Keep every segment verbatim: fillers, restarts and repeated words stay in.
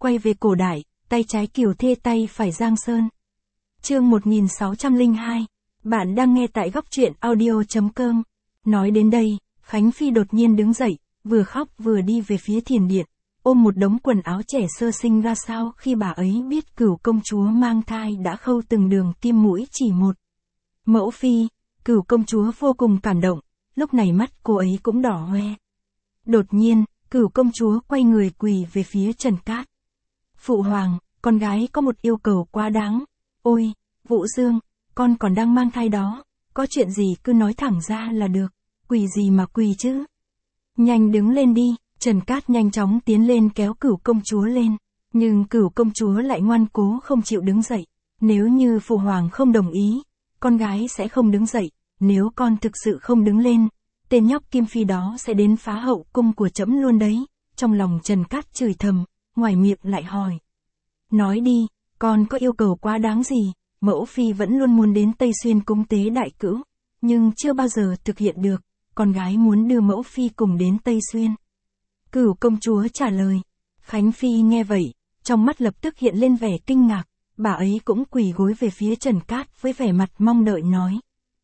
quay về cổ đại, tay trái Kiều Thê tay phải Giang Sơn. Chương một nghìn sáu trăm lẻ hai, bạn đang nghe tại góc truyện audio chấm com. Nói đến đây, Khánh Phi đột nhiên đứng dậy, vừa khóc vừa đi về phía thiền điện, ôm một đống quần áo trẻ sơ sinh ra sao khi bà ấy biết Cửu công chúa mang thai đã khâu từng đường tim mũi chỉ một. Mẫu phi, Cửu công chúa vô cùng cảm động, lúc này mắt cô ấy cũng đỏ hoe. Đột nhiên, Cửu công chúa quay người quỳ về phía Trần Cát. Phụ hoàng, con gái có một yêu cầu quá đáng. Ôi, Vũ Dương, con còn đang mang thai đó, có chuyện gì cứ nói thẳng ra là được, quỳ gì mà quỳ chứ. Nhanh đứng lên đi, Trần Cát nhanh chóng tiến lên kéo Cửu công chúa lên, nhưng Cửu công chúa lại ngoan cố không chịu đứng dậy. Nếu như phụ hoàng không đồng ý, con gái sẽ không đứng dậy, nếu con thực sự không đứng lên, tên nhóc Kim Phi đó sẽ đến phá hậu cung của trẫm luôn đấy. Trong lòng Trần Cát chửi thầm, ngoài miệng lại hỏi. Nói đi, con có yêu cầu quá đáng gì? Mẫu phi vẫn luôn muốn đến Tây Xuyên cúng tế đại cữu, nhưng chưa bao giờ thực hiện được, con gái muốn đưa mẫu phi cùng đến Tây Xuyên. Cửu công chúa trả lời. Khánh Phi nghe vậy, trong mắt lập tức hiện lên vẻ kinh ngạc, bà ấy cũng quỳ gối về phía Trần Cát với vẻ mặt mong đợi nói.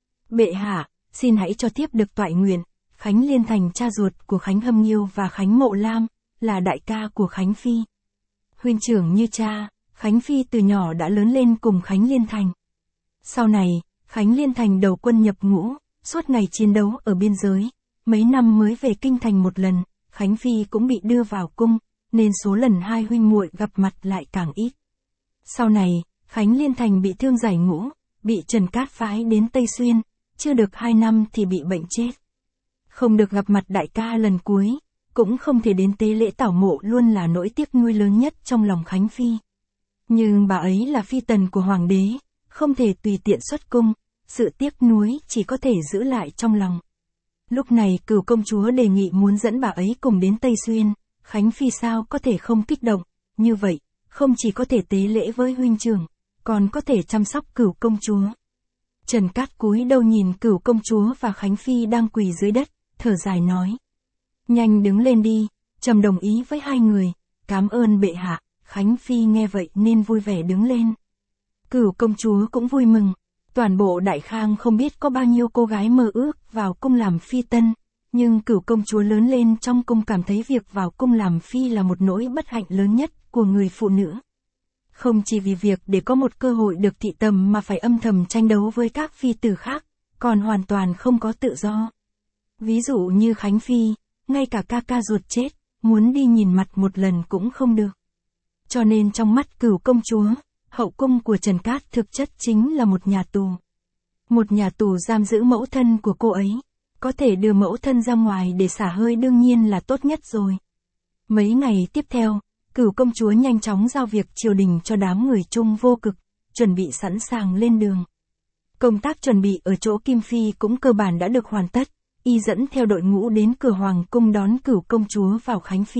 Bệ hạ, xin hãy cho thiếp được toại nguyện, Khánh Liên Thành cha ruột của Khánh Hâm Nghiêu và Khánh Mộ Lam, là đại ca của Khánh Phi. Huynh trưởng như cha, Khánh Phi từ nhỏ đã lớn lên cùng Khánh Liên Thành. Sau này, Khánh Liên Thành đầu quân nhập ngũ, suốt ngày chiến đấu ở biên giới, mấy năm mới về kinh thành một lần, Khánh Phi cũng bị đưa vào cung, nên số lần hai huynh muội gặp mặt lại càng ít. Sau này, Khánh Liên Thành bị thương giải ngũ, bị Trần Cát phái đến Tây Xuyên, chưa được hai năm thì bị bệnh chết. Không được gặp mặt đại ca lần cuối, cũng không thể đến tế lễ tảo mộ luôn là nỗi tiếc nuối lớn nhất trong lòng Khánh Phi. Nhưng bà ấy là phi tần của hoàng đế, không thể tùy tiện xuất cung, sự tiếc nuối chỉ có thể giữ lại trong lòng. Lúc này Cửu công chúa đề nghị muốn dẫn bà ấy cùng đến Tây Xuyên, Khánh Phi sao có thể không kích động, như vậy, không chỉ có thể tế lễ với huynh trưởng, còn có thể chăm sóc Cửu công chúa. Trần Cát cúi đầu nhìn Cửu công chúa và Khánh Phi đang quỳ dưới đất, thở dài nói. Nhanh đứng lên đi, trẫm đồng ý với hai người, cảm ơn bệ hạ. Khánh Phi nghe vậy nên vui vẻ đứng lên. Cửu công chúa cũng vui mừng. Toàn bộ Đại Khang không biết có bao nhiêu cô gái mơ ước vào cung làm phi tân, nhưng Cửu công chúa lớn lên trong cung cảm thấy việc vào cung làm phi là một nỗi bất hạnh lớn nhất của người phụ nữ. Không chỉ vì việc để có một cơ hội được thị tầm mà phải âm thầm tranh đấu với các phi tử khác, còn hoàn toàn không có tự do. Ví dụ như Khánh Phi, ngay cả ca ca ruột chết, muốn đi nhìn mặt một lần cũng không được. Cho nên trong mắt Cửu công chúa, hậu cung của Trần Cát thực chất chính là một nhà tù. Một nhà tù giam giữ mẫu thân của cô ấy. Có thể đưa mẫu thân ra ngoài để xả hơi đương nhiên là tốt nhất rồi. Mấy ngày tiếp theo, Cửu công chúa nhanh chóng giao việc triều đình cho đám người Trung Vô Cực, chuẩn bị sẵn sàng lên đường. Công tác chuẩn bị ở chỗ Kim Phi cũng cơ bản đã được hoàn tất, y dẫn theo đội ngũ đến cửa hoàng cung đón Cửu công chúa vào Khánh Phi.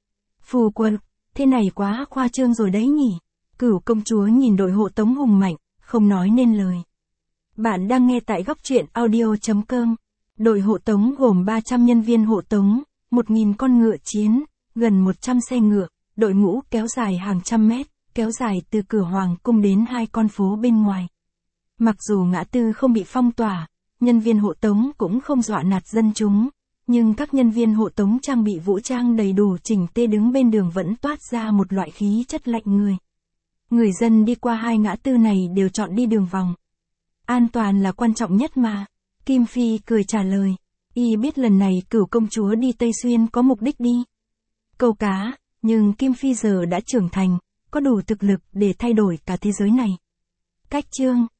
Phù quân, thế này quá khoa trương rồi đấy nhỉ. Cửu công chúa nhìn đội hộ tống hùng mạnh, không nói nên lời. Bạn đang nghe tại góc truyện audio chấm com. Đội hộ tống gồm ba trăm nhân viên hộ tống, một nghìn con ngựa chiến, gần một trăm xe ngựa, đội ngũ kéo dài hàng trăm mét, kéo dài từ cửa hoàng cung đến hai con phố bên ngoài. Mặc dù ngã tư không bị phong tỏa, nhân viên hộ tống cũng không dọa nạt dân chúng, nhưng các nhân viên hộ tống trang bị vũ trang đầy đủ chỉnh tề đứng bên đường vẫn toát ra một loại khí chất lạnh người. Người dân đi qua hai ngã tư này đều chọn đi đường vòng. An toàn là quan trọng nhất mà. Kim Phi cười trả lời. Y biết lần này Cửu công chúa đi Tây Xuyên có mục đích đi câu cá, nhưng Kim Phi giờ đã trưởng thành, có đủ thực lực để thay đổi cả thế giới này. Cách chương